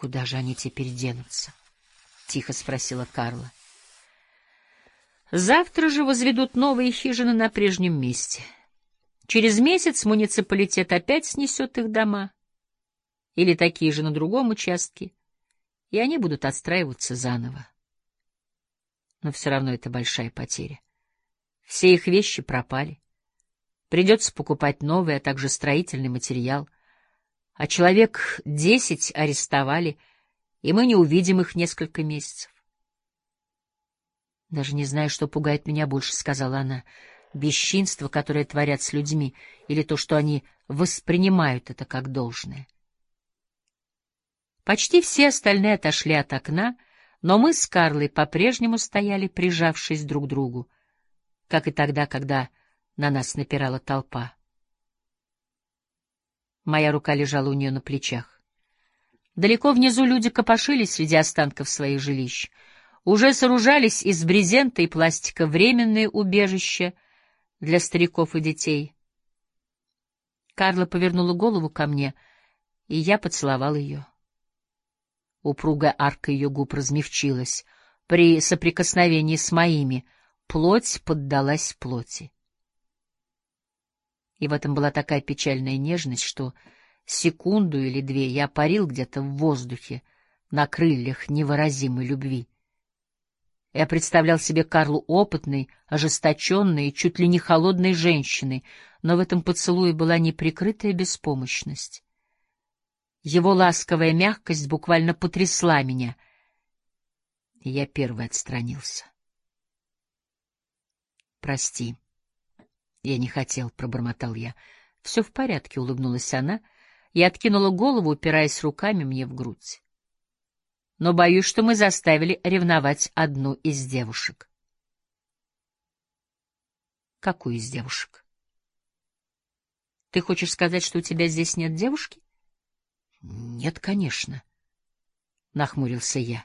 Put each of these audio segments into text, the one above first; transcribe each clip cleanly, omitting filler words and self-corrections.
Куда же они теперь денутся? — тихо спросила Карла. Завтра же возведут новые хижины на прежнем месте. Через месяц муниципалитет опять снесет их дома, или такие же на другом участке, и они будут отстраиваться заново. Но все равно это большая потеря. Все их вещи пропали. Придется покупать новый, а также строительный материал. А человек 10 арестовали, и мы не увидим их несколько месяцев. «Даже не знаю, что пугает меня больше», — сказала она. «Бесчинство, которое творят с людьми, или то, что они воспринимают это как должное». Почти все остальные отошли от окна, но мы с Карлой по-прежнему стояли, прижавшись друг к другу, как и тогда, когда на нас напирала толпа. Моя рука лежала у нее на плечах. Далеко внизу люди копошились среди останков своих жилищ. Уже сооружались из брезента и пластика временные убежища для стариков и детей. Карла повернула голову ко мне, и я поцеловал ее. Упругая арка ее губ размягчилась. При соприкосновении с моими плоть поддалась плоти. И в этом была такая печальная нежность, что секунду или две я парил где-то в воздухе на крыльях невыразимой любви. Я представлял себе Карлу опытной, ожесточенной и чуть ли не холодной женщиной, но в этом поцелуе была неприкрытая беспомощность. Его ласковая мягкость буквально потрясла меня, и я первый отстранился. «Прости, я не хотел», — пробормотал я. «Все в порядке», — улыбнулась она и откинула голову, упираясь руками мне в грудь. «Но боюсь, что мы заставили ревновать одну из девушек». «Какую из девушек? Ты хочешь сказать, что у тебя здесь нет девушки?» «Нет, конечно», — нахмурился я.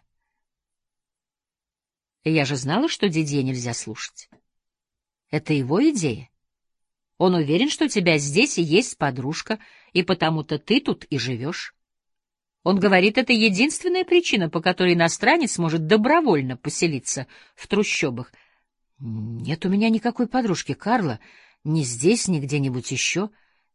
«Я же знала, что Дидье нельзя слушать. Это его идея. Он уверен, что у тебя здесь и есть подружка, и потому-то ты тут и живешь. Он говорит, это единственная причина, по которой иностранец может добровольно поселиться в трущобах. Нет у меня никакой подружки, Карла, ни здесь, ни где-нибудь еще.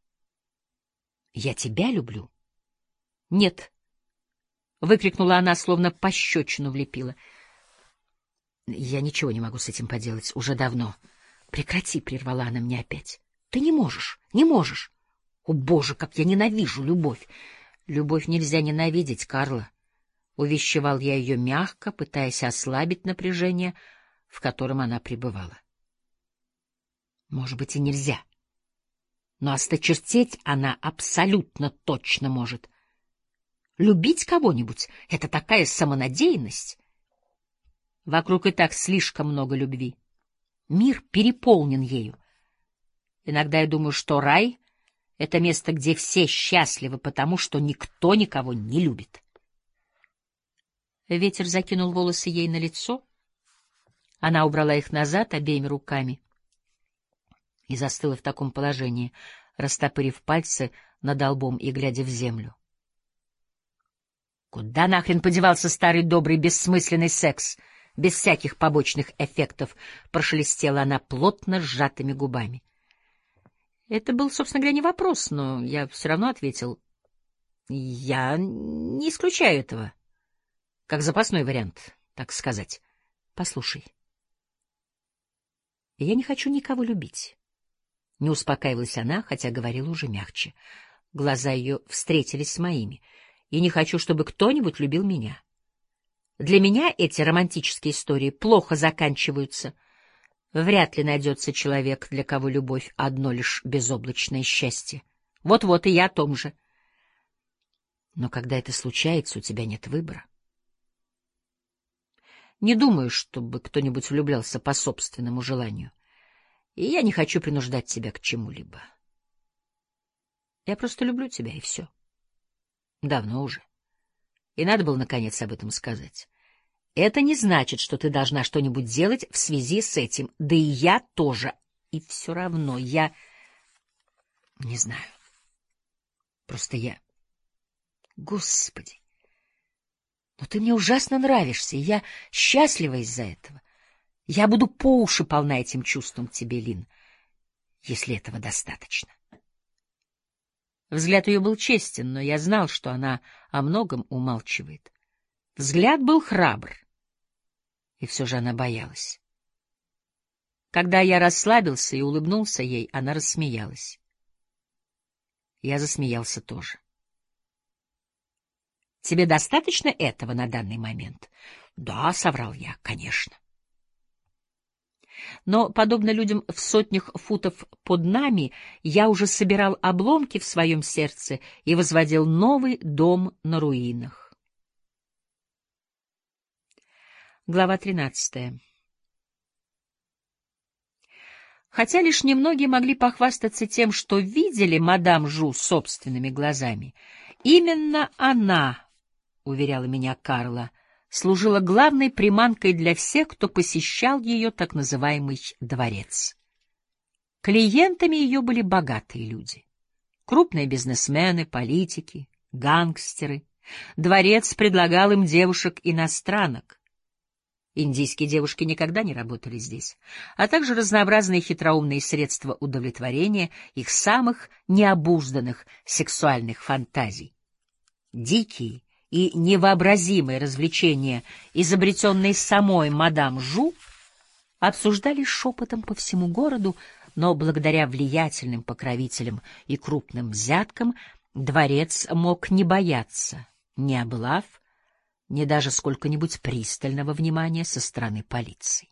Я тебя люблю». «Нет», — выкрикнула она, словно пощечину влепила. «Я ничего не могу с этим поделать уже давно». «Прекрати», — прервала она меня опять. «Ты не можешь, не можешь. О, Боже, как я ненавижу любовь!» «Любовь нельзя ненавидеть, Карла», — увещевал я ее мягко, пытаясь ослабить напряжение, в котором она пребывала. «Может быть, и нельзя. Но осточертеть она абсолютно точно может. Любить кого-нибудь — это такая самонадеянность. Вокруг и так слишком много любви. Мир переполнен ею. Иногда я думаю, что рай — это место, где все счастливы, потому что никто никого не любит». Ветер закинул волосы ей на лицо. Она убрала их назад обеими руками и застыла в таком положении, растопырив пальцы над лбом и глядя в землю. «Куда нахрен подевался старый добрый бессмысленный секс, без всяких побочных эффектов?» — прошелестела она плотно сжатыми губами. Это был, собственно говоря, не вопрос, но я все равно ответил. «Я не исключаю этого, как запасной вариант, так сказать. Послушай, я не хочу никого любить». Не успокаивалась она, хотя говорила уже мягче. Глаза ее встретились с моими. «И не хочу, чтобы кто-нибудь любил меня. Для меня эти романтические истории плохо заканчиваются. Вряд ли найдется человек, для кого любовь — одно лишь безоблачное счастье. Вот-вот и я о том же. Но когда это случается, у тебя нет выбора. Не думаю, чтобы кто-нибудь влюблялся по собственному желанию. И я не хочу принуждать тебя к чему-либо. Я просто люблю тебя, и все. Давно уже. И надо было, наконец, об этом сказать. Это не значит, что ты должна что-нибудь делать в связи с этим. Да и я тоже. И все равно я... Не знаю. Просто я... Господи! Но ты мне ужасно нравишься, и я счастлива из-за этого. Я буду по уши полна этим чувством к тебе, Лин, если этого достаточно. Взгляд ее был честен, но я знал, что она о многом умалчивает. Взгляд был храбр, и все же она боялась. Когда я расслабился и улыбнулся ей, она рассмеялась. Я засмеялся тоже. — Тебе достаточно этого на данный момент? — Да, — соврал я, — конечно. Но, подобно людям в сотнях футов под нами, я уже собирал обломки в своем сердце и возводил новый дом на руинах. Глава 13. Хотя лишь немногие могли похвастаться тем, что видели мадам Жу собственными глазами, именно она, уверяла меня Карла, служила главной приманкой для всех, кто посещал ее так называемый дворец. Клиентами ее были богатые люди, крупные бизнесмены, политики, гангстеры. Дворец предлагал им девушек-иностранок. Индийские девушки никогда не работали здесь, а также разнообразные хитроумные средства удовлетворения их самых необузданных сексуальных фантазий. Дикие и невообразимые развлечения, изобретенные самой мадам Жу, обсуждались шепотом по всему городу, но благодаря влиятельным покровителям и крупным взяткам дворец мог не бояться ни облав, ни даже сколько-нибудь пристального внимания со стороны полиции.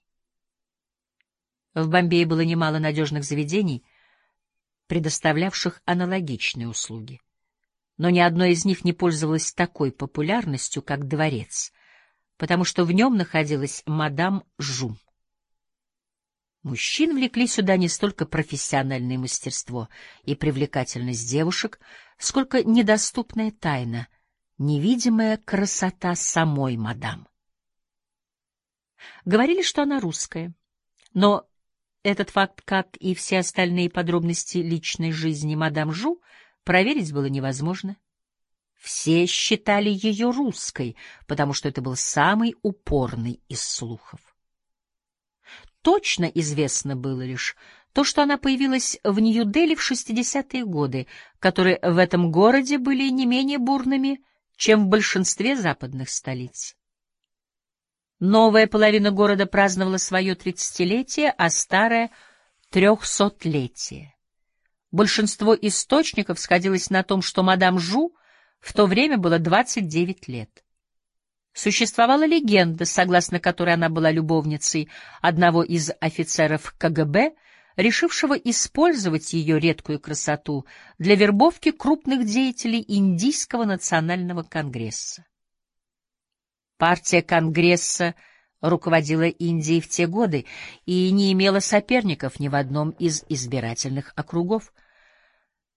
В Бомбее было немало надежных заведений, предоставлявших аналогичные услуги. Но ни одно из них не пользовалось такой популярностью, как дворец, потому что в нем находилась мадам Жу. Мужчин влекли сюда не столько профессиональное мастерство и привлекательность девушек, сколько недоступная тайна, невидимая красота самой мадам. Говорили, что она русская, но этот факт, как и все остальные подробности личной жизни мадам Жу, проверить было невозможно. Все считали ее русской, потому что это был самый упорный из слухов. Точно известно было лишь то, что она появилась в Нью-Дели в 60-е годы, которые в этом городе были не менее бурными, чем в большинстве западных столиц. Новая половина города праздновала свое 30-летие, а старая — 300-летие. Большинство источников сходилось на том, что мадам Жу в то время было 29 лет. Существовала легенда, согласно которой она была любовницей одного из офицеров КГБ, решившего использовать ее редкую красоту для вербовки крупных деятелей Индийского национального конгресса. Партия Конгресса руководила Индией в те годы и не имела соперников ни в одном из избирательных округов.